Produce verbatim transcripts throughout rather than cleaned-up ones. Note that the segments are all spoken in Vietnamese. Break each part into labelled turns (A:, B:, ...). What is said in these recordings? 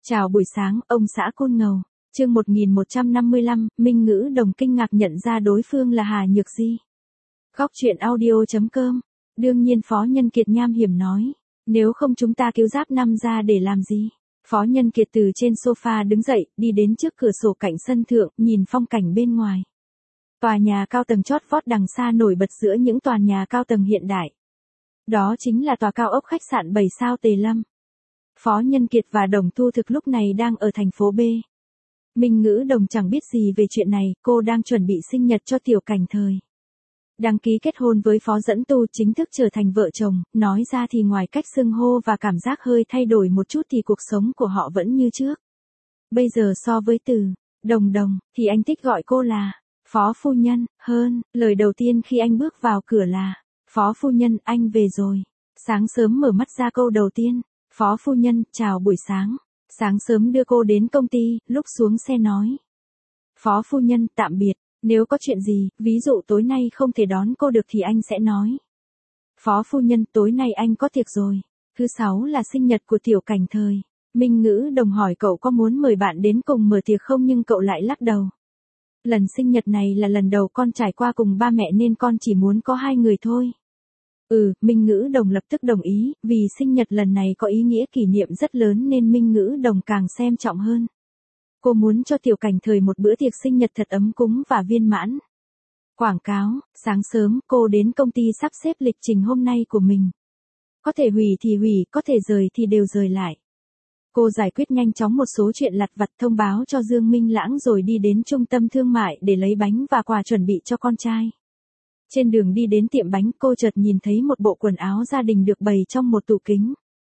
A: Chào buổi sáng, ông xã Côn Ngầu. Chương một nghìn một trăm năm mươi lăm, Minh Ngữ Đồng kinh ngạc nhận ra đối phương là Hà Nhược Di. Góc truyện audio chấm com. Đương nhiên Phó Nhân Kiệt nham hiểm nói, nếu không chúng ta cứu Giáp Năm ra để làm gì? Phó Nhân Kiệt từ trên sofa đứng dậy, đi đến trước cửa sổ cạnh sân thượng, nhìn phong cảnh bên ngoài. Tòa nhà cao tầng chót vót đằng xa nổi bật giữa những tòa nhà cao tầng hiện đại. Đó chính là tòa cao ốc khách sạn bảy sao Tề Lâm. Phó Nhân Kiệt và Đồng Thu Thực lúc này đang ở thành phố B. Minh Ngữ Đồng chẳng biết gì về chuyện này, cô đang chuẩn bị sinh nhật cho Tiểu Cảnh Thời. Đăng ký kết hôn với Phó Dẫn Tu chính thức trở thành vợ chồng, nói ra thì ngoài cách xưng hô và cảm giác hơi thay đổi một chút thì cuộc sống của họ vẫn như trước. Bây giờ so với từ Đồng Đồng, thì anh thích gọi cô là Phó Phu Nhân, hơn, lời đầu tiên khi anh bước vào cửa là Phó Phu Nhân, anh về rồi. Sáng sớm mở mắt ra câu đầu tiên. Phó Phu Nhân, chào buổi sáng. Sáng sớm đưa cô đến công ty, lúc xuống xe nói. Phó Phu Nhân, tạm biệt, nếu có chuyện gì, ví dụ tối nay không thể đón cô được thì anh sẽ nói. Phó Phu Nhân, tối nay anh có tiệc rồi. Thứ sáu là sinh nhật của Tiểu Cảnh Thời. Minh Ngữ Đồng hỏi cậu có muốn mời bạn đến cùng mở tiệc không nhưng cậu lại lắc đầu. Lần sinh nhật này là lần đầu con trải qua cùng ba mẹ nên con chỉ muốn có hai người thôi. Ừ, Minh Ngữ Đồng lập tức đồng ý, vì sinh nhật lần này có ý nghĩa kỷ niệm rất lớn nên Minh Ngữ Đồng càng xem trọng hơn. Cô muốn cho Tiểu Cảnh Thời một bữa tiệc sinh nhật thật ấm cúng và viên mãn. Quảng cáo, sáng sớm cô đến công ty sắp xếp lịch trình hôm nay của mình. Có thể hủy thì hủy, có thể rời thì đều rời lại. Cô giải quyết nhanh chóng một số chuyện lặt vặt thông báo cho Dương Minh Lãng rồi đi đến trung tâm thương mại để lấy bánh và quà chuẩn bị cho con trai. Trên đường đi đến tiệm bánh cô chợt nhìn thấy một bộ quần áo gia đình được bày trong một tủ kính.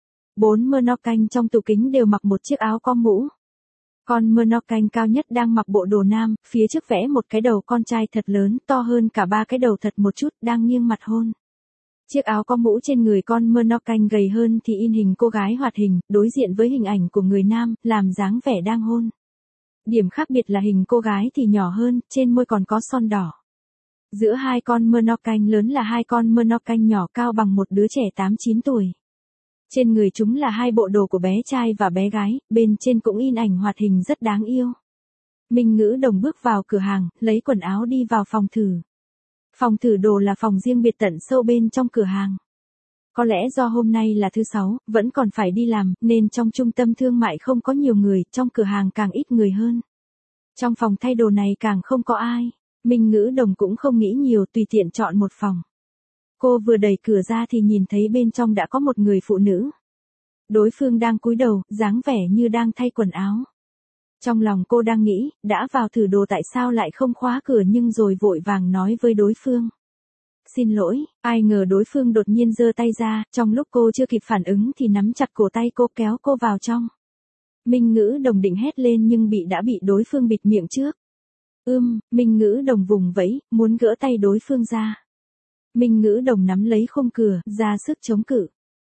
A: Bốn mơ no canh trong tủ kính đều mặc một chiếc áo có mũ. Con mơ no canh cao nhất đang mặc bộ đồ nam, phía trước vẽ một cái đầu con trai thật lớn, to hơn cả ba cái đầu thật một chút, đang nghiêng mặt hôn. Chiếc áo có mũ trên người con mơ no canh gầy hơn thì in hình cô gái hoạt hình, đối diện với hình ảnh của người nam, làm dáng vẻ đang hôn. Điểm khác biệt là hình cô gái thì nhỏ hơn, trên môi còn có son đỏ. Giữa hai con mơ no canh lớn là hai con mơ no canh nhỏ cao bằng một đứa trẻ tám chín tuổi. Trên người chúng là hai bộ đồ của bé trai và bé gái, bên trên cũng in ảnh hoạt hình rất đáng yêu. Minh Ngữ Đồng bước vào cửa hàng, lấy quần áo đi vào phòng thử. Phòng thử đồ là phòng riêng biệt tận sâu bên trong cửa hàng. Có lẽ do hôm nay là thứ sáu, vẫn còn phải đi làm, nên trong trung tâm thương mại không có nhiều người, trong cửa hàng càng ít người hơn. Trong phòng thay đồ này càng không có ai. Minh Ngữ Đồng cũng không nghĩ nhiều, tùy tiện chọn một phòng. Cô vừa đẩy cửa ra thì nhìn thấy bên trong đã có một người phụ nữ. Đối phương đang cúi đầu, dáng vẻ như đang thay quần áo. Trong lòng cô đang nghĩ, đã vào thử đồ tại sao lại không khóa cửa nhưng rồi vội vàng nói với đối phương. Xin lỗi, ai ngờ đối phương đột nhiên giơ tay ra, trong lúc cô chưa kịp phản ứng thì nắm chặt cổ tay cô kéo cô vào trong. Minh Ngữ Đồng định hét lên nhưng bị đã bị đối phương bịt miệng trước. Ưm, Minh Ngữ Đồng vùng vẫy, muốn gỡ tay đối phương ra. Minh Ngữ Đồng nắm lấy khung cửa, ra sức chống cự.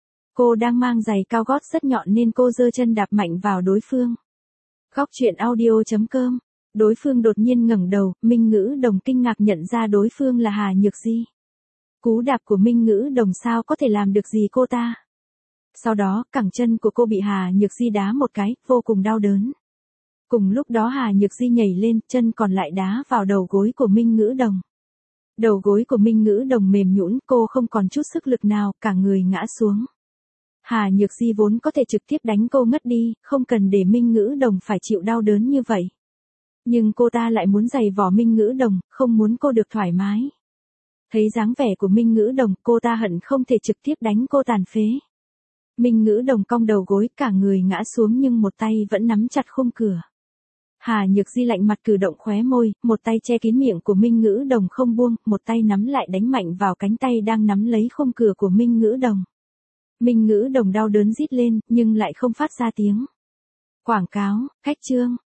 A: Cô đang mang giày cao gót rất nhọn nên cô giơ chân đạp mạnh vào đối phương. Góc truyện audio chấm com. Đối phương đột nhiên ngẩng đầu, Minh Ngữ Đồng kinh ngạc nhận ra đối phương là Hà Nhược Di. Cú đạp của Minh Ngữ Đồng sao có thể làm được gì cô ta. Sau đó, cẳng chân của cô bị Hà Nhược Di đá một cái, vô cùng đau đớn. Cùng lúc đó Hà Nhược Di nhảy lên, chân còn lại đá vào đầu gối của Minh Ngữ Đồng. Đầu gối của Minh Ngữ Đồng mềm nhũn, cô không còn chút sức lực nào, cả người ngã xuống. Hà Nhược Di vốn có thể trực tiếp đánh cô ngất đi, không cần để Minh Ngữ Đồng phải chịu đau đớn như vậy. Nhưng cô ta lại muốn giày vò Minh Ngữ Đồng, không muốn cô được thoải mái. Thấy dáng vẻ của Minh Ngữ Đồng, cô ta hận không thể trực tiếp đánh cô tàn phế. Minh Ngữ Đồng cong đầu gối, cả người ngã xuống nhưng một tay vẫn nắm chặt khung cửa. Hà Nhược Di lạnh mặt cử động khóe môi, một tay che kín miệng của Minh Ngữ Đồng không buông, một tay nắm lại đánh mạnh vào cánh tay đang nắm lấy khung cửa của Minh Ngữ Đồng. Minh Ngữ Đồng đau đớn rít lên, nhưng lại không phát ra tiếng. Quảng cáo, khách trương,